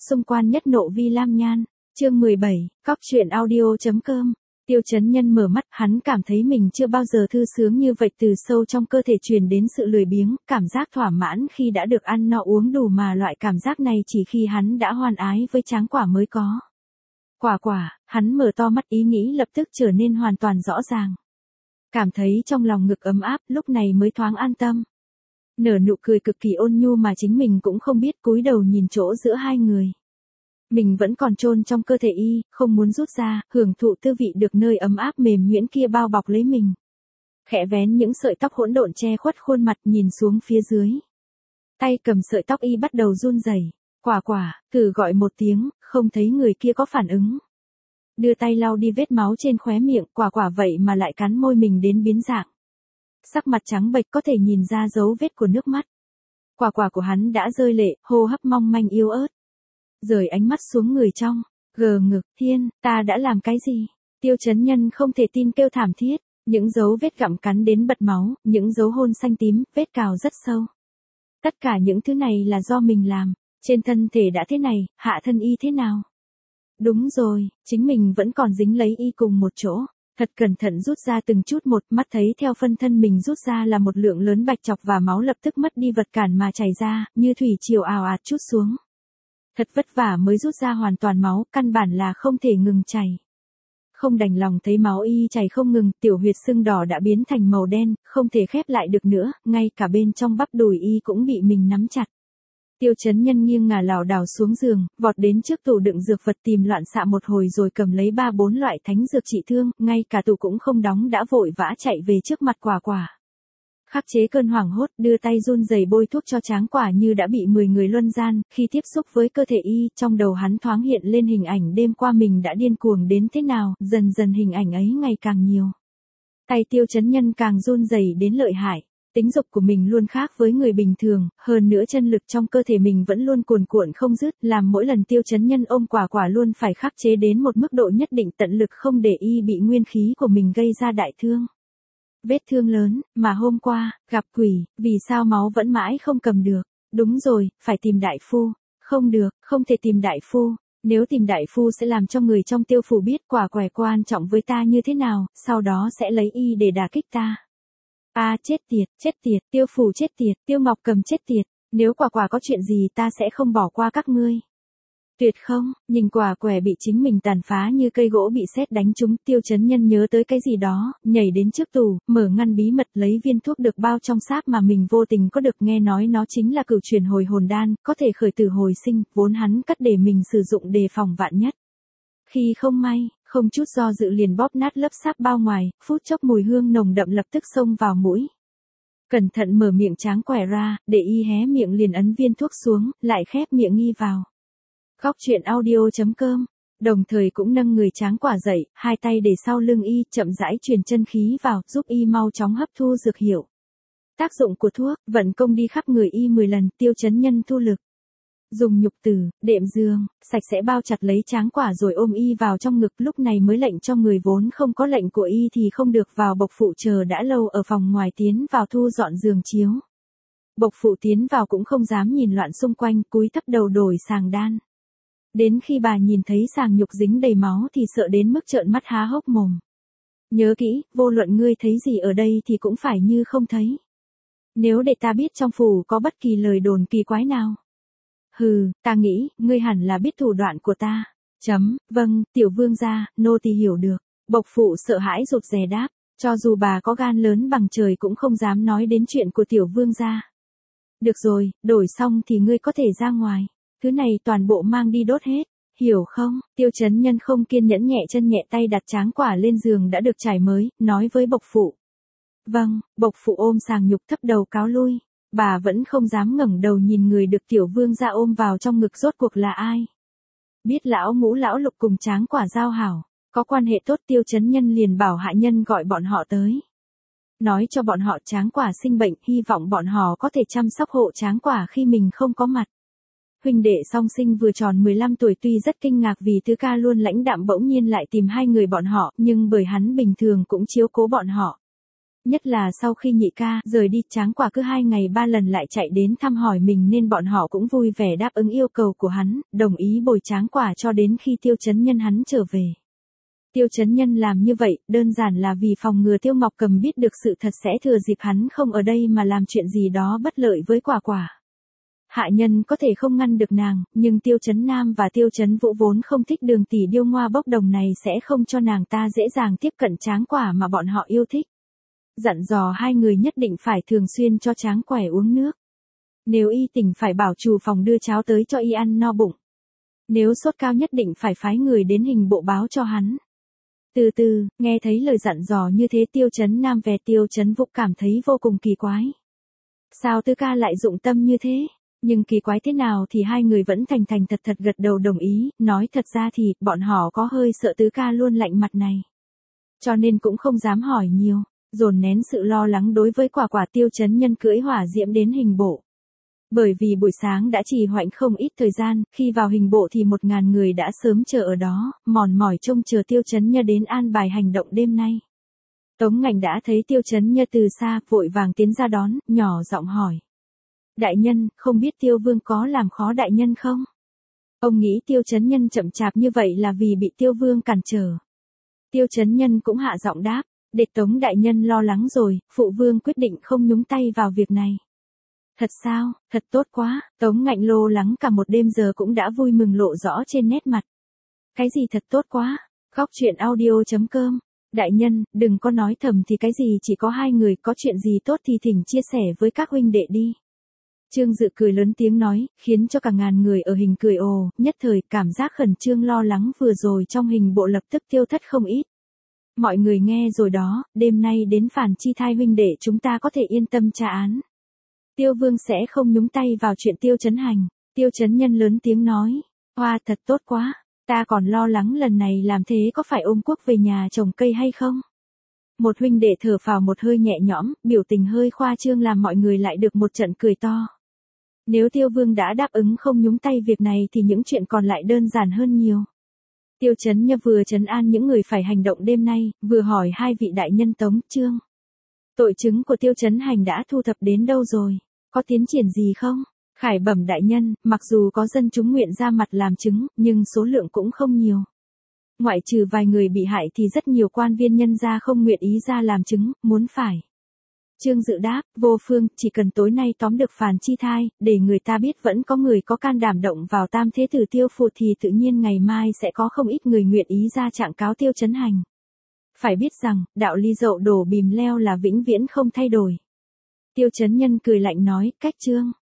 Xung quan nhất nộ vi lam nhan. Chương 17, Cóc truyện audio.com. Tiêu Chấn Nhân mở mắt, hắn cảm thấy mình chưa bao giờ thư sướng như vậy, từ sâu trong cơ thể truyền đến sự lười biếng, cảm giác thỏa mãn khi đã được ăn no uống đủ, mà loại cảm giác này chỉ khi hắn đã hoan ái với Tráng Quả mới có. Quả, hắn mở to mắt, ý nghĩ lập tức trở nên hoàn toàn rõ ràng. Cảm thấy trong lòng ngực ấm áp, lúc này mới thoáng an tâm. Nở nụ cười cực kỳ ôn nhu mà chính mình cũng không biết, cúi đầu nhìn chỗ giữa hai người. Mình vẫn còn chôn trong cơ thể y, không muốn rút ra, hưởng thụ tư vị được nơi ấm áp mềm nhuyễn kia bao bọc lấy mình. Khẽ vén những sợi tóc hỗn độn che khuất khuôn mặt, nhìn xuống phía dưới. Tay cầm sợi tóc y bắt đầu run rẩy. Quả, thử gọi một tiếng, không thấy người kia có phản ứng. Đưa tay lau đi vết máu trên khóe miệng, quả vậy mà lại cắn môi mình đến biến dạng. Sắc mặt trắng bệch, có thể nhìn ra dấu vết của nước mắt. Quả của hắn đã rơi lệ, hô hấp mong manh yếu ớt. Rời ánh mắt xuống người trong, gờ ngực, thiên, ta đã làm cái gì? Tiêu Chấn Nhân không thể tin kêu thảm thiết, những dấu vết gặm cắn đến bật máu, những dấu hôn xanh tím, vết cào rất sâu. Tất cả những thứ này là do mình làm, trên thân thể đã thế này, hạ thân y thế nào? Đúng rồi, chính mình vẫn còn dính lấy y cùng một chỗ. Thật cẩn thận rút ra từng chút một, mắt thấy theo phân thân mình rút ra là một lượng lớn bạch chọc và máu lập tức mất đi vật cản mà chảy ra, như thủy triều ào ạt trút xuống. Thật vất vả mới rút ra hoàn toàn máu, căn bản là không thể ngừng chảy. Không đành lòng thấy máu y chảy không ngừng, tiểu huyệt sưng đỏ đã biến thành màu đen, không thể khép lại được nữa, ngay cả bên trong bắp đùi y cũng bị mình nắm chặt. Tiêu Chấn Nhân nghiêng ngả lảo đảo xuống giường, vọt đến trước tủ đựng dược vật tìm loạn xạ một hồi rồi cầm lấy 3-4 loại thánh dược trị thương, ngay cả tủ cũng không đóng đã vội vã chạy về trước mặt Quả. Khắc chế cơn hoảng hốt, đưa tay run rẩy bôi thuốc cho Tráng Quả như đã bị 10 người luân gian, khi tiếp xúc với cơ thể y, trong đầu hắn thoáng hiện lên hình ảnh đêm qua mình đã điên cuồng đến thế nào, dần hình ảnh ấy ngày càng nhiều. Tay Tiêu Chấn Nhân càng run rẩy đến lợi hại. Tính dục của mình luôn khác với người bình thường, hơn nữa chân lực trong cơ thể mình vẫn luôn cuồn cuộn không dứt, làm mỗi lần Tiêu Chấn Nhân ôm Quả luôn phải khắc chế đến một mức độ nhất định, tận lực không để y bị nguyên khí của mình gây ra đại thương. Vết thương lớn, mà hôm qua, gặp quỷ, vì sao máu vẫn mãi không cầm được? Đúng rồi, phải tìm đại phu. Không được, không thể tìm đại phu. Nếu tìm đại phu sẽ làm cho người trong Tiêu phủ biết Quả quan trọng với ta như thế nào, sau đó sẽ lấy y để đả kích ta. Chết tiệt, Tiêu phủ chết tiệt, Tiêu Ngọc Cầm chết tiệt, nếu Quả có chuyện gì ta sẽ không bỏ qua các ngươi. Tuyệt không, nhìn Quả bị chính mình tàn phá như cây gỗ bị sét đánh trúng, Tiêu Chấn Nhân nhớ tới cái gì đó, nhảy đến trước tủ, mở ngăn bí mật lấy viên thuốc được bao trong sáp mà mình vô tình có được, nghe nói nó chính là cửu chuyển hồi hồn đan, có thể khởi tử hồi sinh, vốn hắn cất để mình sử dụng đề phòng vạn nhất. Khi không may, không chút do dự liền bóp nát lớp sáp bao ngoài, phút chốc mùi hương nồng đậm lập tức xông vào mũi. Cẩn thận mở miệng Tráng Quả ra, để y hé miệng liền ấn viên thuốc xuống, lại khép miệng y vào. Cóc truyện audio.com, đồng thời cũng nâng người Tráng Quả dậy, hai tay để sau lưng y, chậm rãi truyền chân khí vào, giúp y mau chóng hấp thu dược hiệu. Tác dụng của thuốc, vận công đi khắp người y 10 lần, Tiêu Chấn Nhân thu lực. Dùng nhục tử, đệm giường, sạch sẽ bao chặt lấy Tráng Quả rồi ôm y vào trong ngực, lúc này mới lệnh cho người vốn không có lệnh của y thì không được vào bộc phụ chờ đã lâu ở phòng ngoài tiến vào thu dọn giường chiếu. Bộc phụ tiến vào cũng không dám nhìn loạn xung quanh, cúi thấp đầu đổi sàng đan. Đến khi bà nhìn thấy sàng nhục dính đầy máu thì sợ đến mức trợn mắt há hốc mồm. Nhớ kỹ, vô luận ngươi thấy gì ở đây thì cũng phải như không thấy. Nếu để ta biết trong phủ có bất kỳ lời đồn kỳ quái nào. Ta nghĩ, ngươi hẳn là biết thủ đoạn của ta. Vâng, tiểu vương gia, nô tỳ hiểu được. Bộc phụ sợ hãi rụt rè đáp, cho dù bà có gan lớn bằng trời cũng không dám nói đến chuyện của tiểu vương gia. Được rồi, đổi xong thì ngươi có thể ra ngoài. Thứ này toàn bộ mang đi đốt hết, hiểu không? Tiêu Chấn Nhân không kiên nhẫn nhẹ chân nhẹ tay đặt Tráng Quả lên giường đã được trải mới, nói với bộc phụ. Vâng, bộc phụ ôm sàng nhục thấp đầu cáo lui. Bà vẫn không dám ngẩng đầu nhìn người được tiểu vương gia ôm vào trong ngực rốt cuộc là ai. Biết lão ngũ lão lục cùng Tráng Quả giao hảo, có quan hệ tốt, Tiêu Chấn Nhân liền bảo hạ nhân gọi bọn họ tới. Nói cho bọn họ Tráng Quả sinh bệnh, hy vọng bọn họ có thể chăm sóc hộ Tráng Quả khi mình không có mặt. Huynh đệ song sinh vừa tròn 15 tuổi tuy rất kinh ngạc vì Tứ Ca luôn lãnh đạm bỗng nhiên lại tìm hai người bọn họ, nhưng bởi hắn bình thường cũng chiếu cố bọn họ. Nhất là sau khi nhị ca rời đi, Tráng Quả cứ 2 ngày 3 lần lại chạy đến thăm hỏi mình nên bọn họ cũng vui vẻ đáp ứng yêu cầu của hắn, đồng ý bồi Tráng Quả cho đến khi Tiêu Chấn Nhân hắn trở về. Tiêu Chấn Nhân làm như vậy, đơn giản là vì phòng ngừa Tiêu Ngọc Cầm biết được sự thật sẽ thừa dịp hắn không ở đây mà làm chuyện gì đó bất lợi với Quả Quả. Hạ nhân có thể không ngăn được nàng, nhưng Tiêu Chấn Nam và Tiêu Chấn Vũ vốn không thích Đường tỷ điêu ngoa bốc đồng này sẽ không cho nàng ta dễ dàng tiếp cận Tráng Quả mà bọn họ yêu thích. Dặn dò 2 người nhất định phải thường xuyên cho Tráng Quả uống nước. Nếu y tỉnh phải bảo trù phòng đưa cháo tới cho y ăn no bụng. Nếu sốt cao nhất định phải phái người đến hình bộ báo cho hắn. Từ từ, nghe thấy lời dặn dò như thế Tiêu Chấn Nam về Tiêu Chấn Vũ cảm thấy vô cùng kỳ quái. Sao Tứ ca lại dụng tâm như thế? Nhưng kỳ quái thế nào thì 2 người vẫn thành thành thật thật gật đầu đồng ý, nói thật ra thì bọn họ có hơi sợ Tứ ca luôn lạnh mặt này. Cho nên cũng không dám hỏi nhiều, dồn nén sự lo lắng đối với Quả Quả. Tiêu Chấn Nhân cưỡi hỏa diễm đến hình bộ. Bởi vì buổi sáng đã trì hoãn không ít thời gian, khi vào hình bộ thì 1000 người đã sớm chờ ở đó, mòn mỏi trông chờ Tiêu Chấn Nhân đến an bài hành động đêm nay. Tống Ngạnh đã thấy Tiêu Chấn Nhân từ xa, vội vàng tiến ra đón, nhỏ giọng hỏi. Đại nhân, không biết Tiêu Vương có làm khó đại nhân không? Ông nghĩ Tiêu Chấn Nhân chậm chạp như vậy là vì bị Tiêu Vương cản trở. Tiêu Chấn Nhân cũng hạ giọng đáp, để Tống đại nhân lo lắng rồi, phụ vương quyết định không nhúng tay vào việc này. Thật sao, thật tốt quá, Tống Ngạnh lo lắng cả một đêm giờ cũng đã vui mừng lộ rõ trên nét mặt. Cái gì thật tốt quá? Góc truyện audio.com. Đại nhân, đừng có nói thầm thì cái gì, chỉ có 2 người, có chuyện gì tốt thì thỉnh chia sẻ với các huynh đệ đi. Trương Dự cười lớn tiếng nói, khiến cho cả ngàn người ở hình cười ồ, nhất thời cảm giác khẩn trương lo lắng vừa rồi trong hình bộ lập tức tiêu thất không ít. Mọi người nghe rồi đó, đêm nay đến Phàn Chi Thai huynh đệ chúng ta có thể yên tâm tra án. Tiêu Vương sẽ không nhúng tay vào chuyện Tiêu Chấn Hành. Tiêu Chấn Nhân lớn tiếng nói, hoa thật tốt quá, ta còn lo lắng lần này làm thế có phải ôm quốc về nhà trồng cây hay không? Một huynh đệ thở phào một hơi nhẹ nhõm, biểu tình hơi khoa trương làm mọi người lại được một trận cười to. Nếu Tiêu Vương đã đáp ứng không nhúng tay việc này thì những chuyện còn lại đơn giản hơn nhiều. Tiêu Chấn Nhân vừa trấn an những người phải hành động đêm nay, vừa hỏi 2 vị đại nhân Tống, Trương. Tội chứng của Tiêu Chấn Hành đã thu thập đến đâu rồi? Có tiến triển gì không? Khải bẩm đại nhân, mặc dù có dân chúng nguyện ra mặt làm chứng, nhưng số lượng cũng không nhiều. Ngoại trừ vài người bị hại thì rất nhiều quan viên nhân gia không nguyện ý ra làm chứng, muốn phải. Trương Dự đáp, vô phương, chỉ cần tối nay tóm được Phàn Chi Thai, để người ta biết vẫn có người có can đảm động vào tam thế tử Tiêu Phụ thì tự nhiên ngày mai sẽ có không ít người nguyện ý ra trạng cáo Tiêu Chấn Hành. Phải biết rằng, đạo lý dậu đổ bìm leo là vĩnh viễn không thay đổi. Tiêu Chấn Nhân cười lạnh nói, cách Trương.